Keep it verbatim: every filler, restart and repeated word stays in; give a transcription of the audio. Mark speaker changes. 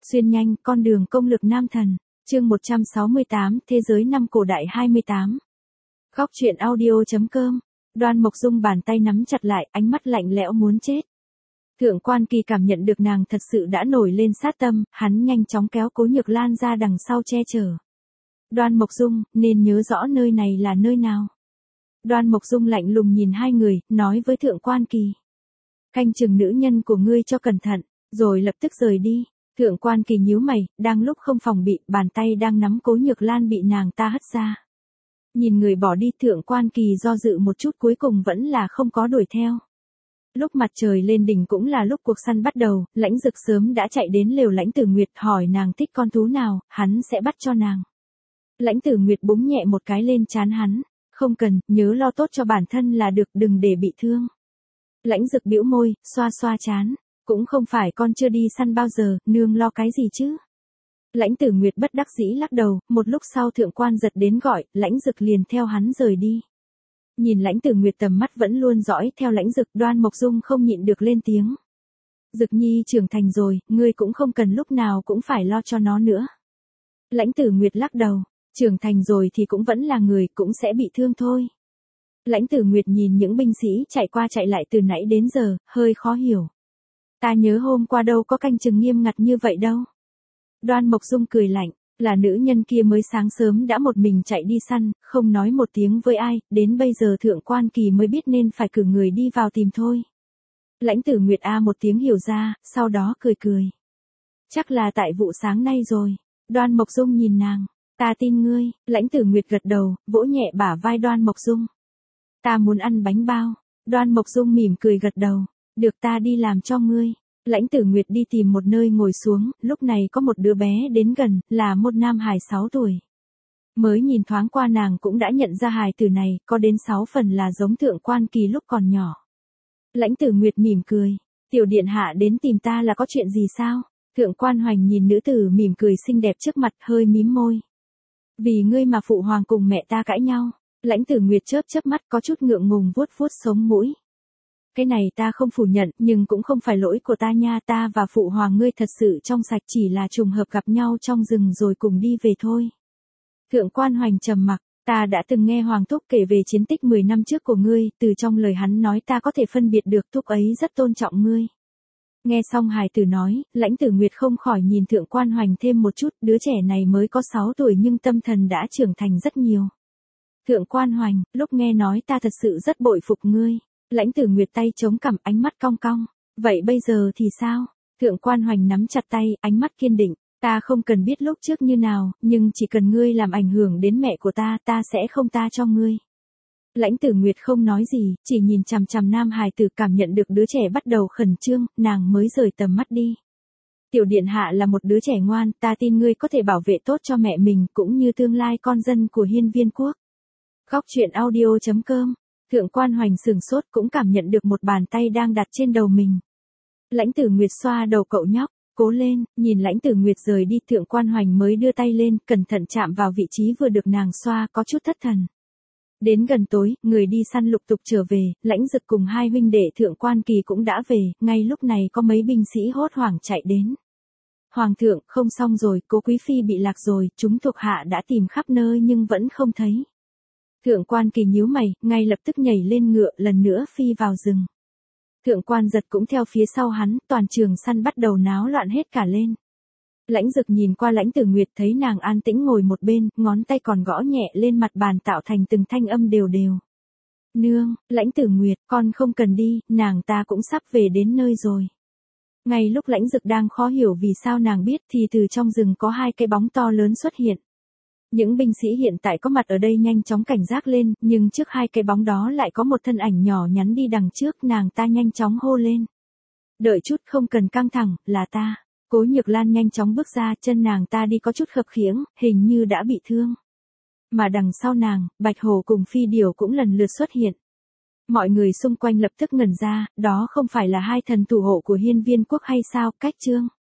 Speaker 1: Xuyên nhanh, con đường công lực nam thần. Chương một trăm sáu mươi tám, Thế giới năm cổ đại hai mươi tám. Góc truyện audio.com. Đoan Mộc Dung bàn tay nắm chặt lại, ánh mắt lạnh lẽo muốn chết. Thượng Quan Kỳ cảm nhận được nàng thật sự đã nổi lên sát tâm, hắn nhanh chóng kéo Cố Nhược Lan ra đằng sau che chở. Đoan Mộc Dung, nên nhớ rõ nơi này là nơi nào. Đoan Mộc Dung lạnh lùng nhìn hai người, nói với Thượng Quan Kỳ. Canh chừng nữ nhân của ngươi cho cẩn thận, rồi lập tức rời đi. Thượng Quan Kỳ nhíu mày, đang lúc không phòng bị, bàn tay đang nắm Cố Nhược Lan bị nàng ta hất ra. Nhìn người bỏ đi, Thượng Quan Kỳ do dự một chút, cuối cùng vẫn là không có đuổi theo. Lúc mặt trời lên đỉnh cũng là lúc cuộc săn bắt đầu, Lãnh Dực sớm đã chạy đến lều Lãnh Tử Nguyệt hỏi nàng thích con thú nào, hắn sẽ bắt cho nàng. Lãnh Tử Nguyệt búng nhẹ một cái lên trán hắn, không cần, nhớ lo tốt cho bản thân là được, đừng để bị thương. Lãnh Dực bĩu môi, xoa xoa trán, cũng không phải con chưa đi săn bao giờ, nương lo cái gì chứ. Lãnh Tử Nguyệt bất đắc dĩ lắc đầu, một lúc sau Thượng Quan Giật đến gọi, Lãnh Dực liền theo hắn rời đi. Nhìn Lãnh Tử Nguyệt tầm mắt vẫn luôn dõi theo Lãnh Dực, Đoan Mộc Dung không nhịn được lên tiếng. Dực nhi trưởng thành rồi, ngươi cũng không cần lúc nào cũng phải lo cho nó nữa. Lãnh Tử Nguyệt lắc đầu, trưởng thành rồi thì cũng vẫn là người, cũng sẽ bị thương thôi. Lãnh Tử Nguyệt nhìn những binh sĩ chạy qua chạy lại từ nãy đến giờ, hơi khó hiểu. Ta nhớ hôm qua đâu có canh chừng nghiêm ngặt như vậy đâu. Đoan Mộc Dung cười lạnh, là nữ nhân kia mới sáng sớm đã một mình chạy đi săn, không nói một tiếng với ai, đến bây giờ Thượng Quan Kỳ mới biết nên phải cử người đi vào tìm thôi. Lãnh Tử Nguyệt a một tiếng hiểu ra, sau đó cười cười. Chắc là tại vụ sáng nay rồi. Đoan Mộc Dung nhìn nàng, ta tin ngươi. Lãnh Tử Nguyệt gật đầu, vỗ nhẹ bả vai Đoan Mộc Dung. Ta muốn ăn bánh bao. Đoan Mộc Dung mỉm cười gật đầu, được, ta đi làm cho ngươi. Lãnh Tử Nguyệt đi tìm một nơi ngồi xuống, lúc này có một đứa bé đến gần, là một nam hài sáu tuổi. Mới nhìn thoáng qua nàng cũng đã nhận ra hài tử này, có đến sáu phần là giống Thượng Quan Kỳ lúc còn nhỏ. Lãnh Tử Nguyệt mỉm cười, tiểu điện hạ đến tìm ta là có chuyện gì sao? Thượng Quan Hoành nhìn nữ tử mỉm cười xinh đẹp trước mặt, hơi mím môi. Vì ngươi mà phụ hoàng cùng mẹ ta cãi nhau. Lãnh Tử Nguyệt chớp chớp mắt, có chút ngượng ngùng vuốt vuốt sống mũi. Cái này ta không phủ nhận, nhưng cũng không phải lỗi của ta nha, ta và phụ hoàng ngươi thật sự trong sạch, chỉ là trùng hợp gặp nhau trong rừng rồi cùng đi về thôi. Thượng Quan Hoành trầm mặc, ta đã từng nghe Hoàng Thúc kể về chiến tích mười năm trước của ngươi, từ trong lời hắn nói ta có thể phân biệt được Thúc ấy rất tôn trọng ngươi. Nghe xong hài tử nói, Lãnh Tử Nguyệt không khỏi nhìn Thượng Quan Hoành thêm một chút, đứa trẻ này mới có sáu tuổi nhưng tâm thần đã trưởng thành rất nhiều. Thượng Quan Hoành, lúc nghe nói ta thật sự rất bội phục ngươi. Lãnh Tử Nguyệt tay chống cằm, ánh mắt cong cong. Vậy bây giờ thì sao? Thượng Quan Hoành nắm chặt tay, ánh mắt kiên định. Ta không cần biết lúc trước như nào, nhưng chỉ cần ngươi làm ảnh hưởng đến mẹ của ta, ta sẽ không tha cho ngươi. Lãnh Tử Nguyệt không nói gì, chỉ nhìn chằm chằm nam hài tử, cảm nhận được đứa trẻ bắt đầu khẩn trương, nàng mới rời tầm mắt đi. Tiểu điện hạ là một đứa trẻ ngoan, ta tin ngươi có thể bảo vệ tốt cho mẹ mình, cũng như tương lai con dân của Hiên Viên quốc. Góc truyện audio.com. Thượng Quan Hoành sừng sốt, cũng cảm nhận được một bàn tay đang đặt trên đầu mình. Lãnh Tử Nguyệt xoa đầu cậu nhóc, cố lên. Nhìn Lãnh Tử Nguyệt rời đi, Thượng Quan Hoành mới đưa tay lên, cẩn thận chạm vào vị trí vừa được nàng xoa, có chút thất thần. Đến gần tối, người đi săn lục tục trở về, Lãnh Dực cùng hai huynh đệ Thượng Quan Kỳ cũng đã về, ngay lúc này có mấy binh sĩ hốt hoảng chạy đến. Hoàng thượng, không xong rồi, Cố Quý Phi bị lạc rồi, chúng thuộc hạ đã tìm khắp nơi nhưng vẫn không thấy. Thượng Quan Kỳ nhíu mày, ngay lập tức nhảy lên ngựa, lần nữa phi vào rừng. Thượng Quan Giật cũng theo phía sau hắn, toàn trường săn bắt đầu náo loạn hết cả lên. Lãnh Dực nhìn qua Lãnh Tử Nguyệt, thấy nàng an tĩnh ngồi một bên, ngón tay còn gõ nhẹ lên mặt bàn tạo thành từng thanh âm đều đều. Nương, Lãnh Tử Nguyệt, con không cần đi, nàng ta cũng sắp về đến nơi rồi. Ngay lúc Lãnh Dực đang khó hiểu vì sao nàng biết thì từ trong rừng có hai cái bóng to lớn xuất hiện. Những binh sĩ hiện tại có mặt ở đây nhanh chóng cảnh giác lên, nhưng trước hai cái bóng đó lại có một thân ảnh nhỏ nhắn đi đằng trước, nàng ta nhanh chóng hô lên. Đợi chút, không cần căng thẳng, là ta. Cố Nhược Lan nhanh chóng bước ra, chân nàng ta đi có chút khập khiễng, hình như đã bị thương. Mà đằng sau nàng, Bạch Hổ cùng Phi Điểu cũng lần lượt xuất hiện. Mọi người xung quanh lập tức ngẩn ra, đó không phải là hai thần thủ hộ của Hiên Viên quốc hay sao? Cách Chương.